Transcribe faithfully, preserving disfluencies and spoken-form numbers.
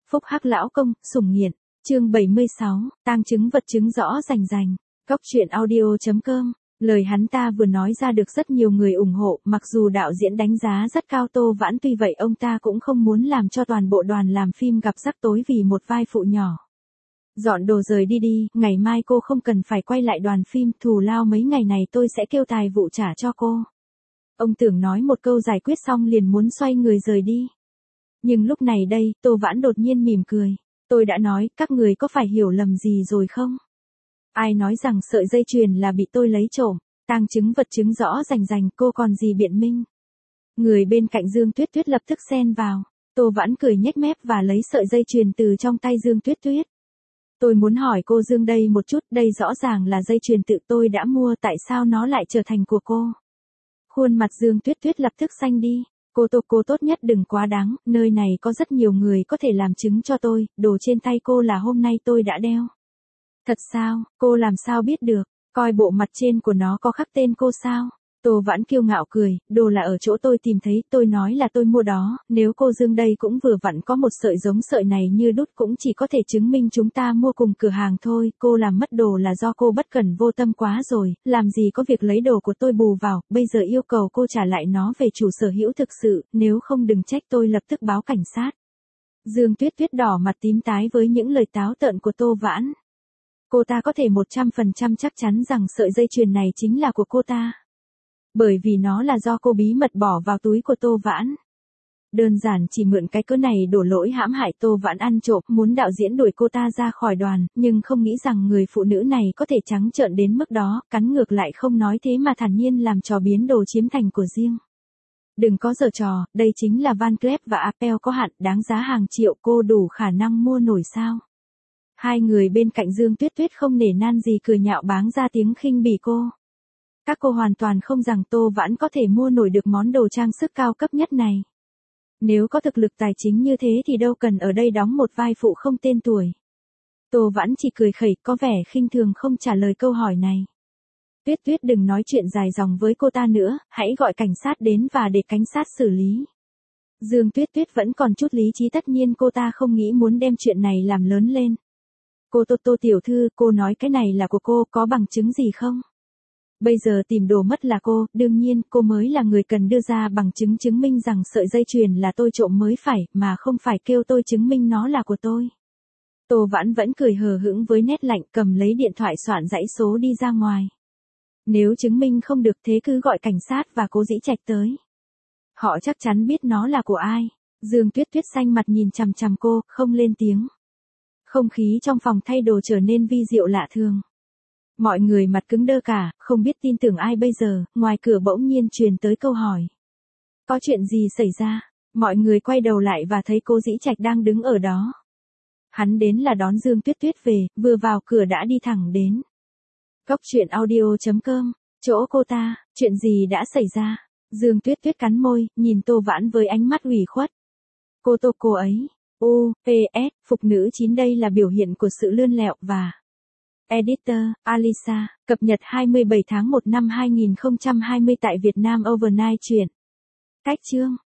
Phúc hắc lão công, sủng nghiện. Chương bảy mươi sáu, tang chứng vật chứng rõ rành rành. Góc truyện audio chấm com. Lời hắn ta vừa nói ra được rất nhiều người ủng hộ, mặc dù đạo diễn đánh giá rất cao Tô Vãn, tuy vậy ông ta cũng không muốn làm cho toàn bộ đoàn làm phim gặp rắc rối vì một vai phụ nhỏ. Dọn đồ rời đi đi, ngày mai cô không cần phải quay lại đoàn phim, thù lao mấy ngày này tôi sẽ kêu tài vụ trả cho cô. Ông Tưởng nói một câu giải quyết xong liền muốn xoay người rời đi. Nhưng lúc này đây, Tô Vãn đột nhiên mỉm cười. Tôi đã nói, các người có phải hiểu lầm gì rồi không? Ai nói rằng sợi dây chuyền là bị tôi lấy trộm, tang chứng vật chứng rõ rành rành, cô còn gì biện minh? Người bên cạnh Dương Tuyết Tuyết lập tức xen vào. Tô Vãn cười nhếch mép và lấy sợi dây chuyền từ trong tay Dương Tuyết Tuyết. Tôi muốn hỏi cô Dương đây một chút, đây rõ ràng là dây chuyền tự tôi đã mua, tại sao nó lại trở thành của cô? Khuôn mặt Dương Tuyết Tuyết lập tức xanh đi. Cô Tô, cô tốt nhất đừng quá đáng, nơi này có rất nhiều người có thể làm chứng cho tôi, đồ trên tay cô là hôm nay tôi đã đeo. Thật sao, cô làm sao biết được, coi bộ mặt trên của nó có khắc tên cô sao? Tô Vãn kiêu ngạo cười, đồ là ở chỗ tôi tìm thấy, tôi nói là tôi mua đó, nếu cô Dương đây cũng vừa vặn có một sợi giống sợi này như đúc cũng chỉ có thể chứng minh chúng ta mua cùng cửa hàng thôi, cô làm mất đồ là do cô bất cẩn vô tâm quá rồi, làm gì có việc lấy đồ của tôi bù vào, bây giờ yêu cầu cô trả lại nó về chủ sở hữu thực sự, nếu không đừng trách tôi lập tức báo cảnh sát. Dương Tuyết Tuyết đỏ mặt tím tái với những lời táo tợn của Tô Vãn. Cô ta có thể một trăm phần trăm chắc chắn rằng sợi dây chuyền này chính là của cô ta. Bởi vì nó là do cô bí mật bỏ vào túi của Tô Vãn. Đơn giản chỉ mượn cái cớ này đổ lỗi hãm hại Tô Vãn ăn trộm, muốn đạo diễn đuổi cô ta ra khỏi đoàn, nhưng không nghĩ rằng người phụ nữ này có thể trắng trợn đến mức đó, cắn ngược lại không nói thế mà thản nhiên làm trò biến đồ chiếm thành của riêng. Đừng có giở trò, đây chính là Van Cleef và Arpels có hạn, đáng giá hàng triệu, cô đủ khả năng mua nổi sao? Hai người bên cạnh Dương Tuyết Tuyết không nể nan gì cười nhạo báng ra tiếng khinh bỉ cô. Các cô hoàn toàn không rằng Tô Vãn có thể mua nổi được món đồ trang sức cao cấp nhất này. Nếu có thực lực tài chính như thế thì đâu cần ở đây đóng một vai phụ không tên tuổi. Tô Vãn chỉ cười khẩy có vẻ khinh thường không trả lời câu hỏi này. Tuyết Tuyết đừng nói chuyện dài dòng với cô ta nữa, hãy gọi cảnh sát đến và để cảnh sát xử lý. Dương Tuyết Tuyết vẫn còn chút lý trí, tất nhiên cô ta không nghĩ muốn đem chuyện này làm lớn lên. Cô Tô Tô tiểu thư, cô nói cái này là của cô, có bằng chứng gì không? Bây giờ tìm đồ mất là cô, đương nhiên cô mới là người cần đưa ra bằng chứng chứng minh rằng sợi dây chuyền là tôi trộm mới phải, mà không phải kêu tôi chứng minh nó là của tôi. Tô Vãn vẫn cười hờ hững với nét lạnh, cầm lấy điện thoại soạn dãy số đi ra ngoài. Nếu chứng minh không được thế cứ gọi cảnh sát và Cố Dĩ Trạch tới. Họ chắc chắn biết nó là của ai. Dương Tuyết Tuyết xanh mặt nhìn chằm chằm cô, không lên tiếng. Không khí trong phòng thay đồ trở nên vi diệu lạ thường. Mọi người mặt cứng đơ cả, không biết tin tưởng ai bây giờ, ngoài cửa bỗng nhiên truyền tới câu hỏi. Có chuyện gì xảy ra? Mọi người quay đầu lại và thấy Cố Dĩ Trạch đang đứng ở đó. Hắn đến là đón Dương Tuyết Tuyết về, vừa vào cửa đã đi thẳng đến. Góc truyện audio chấm com, chỗ cô ta, chuyện gì đã xảy ra? Dương Tuyết Tuyết cắn môi, nhìn Tô Vãn với ánh mắt ủy khuất. Cô Tô cô ấy, U, P, S, phục nữ chín đây là biểu hiện của sự lươn lẹo và... Editor, Alisa, cập nhật hai mươi bảy tháng một năm hai nghìn không trăm hai mươi tại Việt Nam Overnight truyện. Cách chương.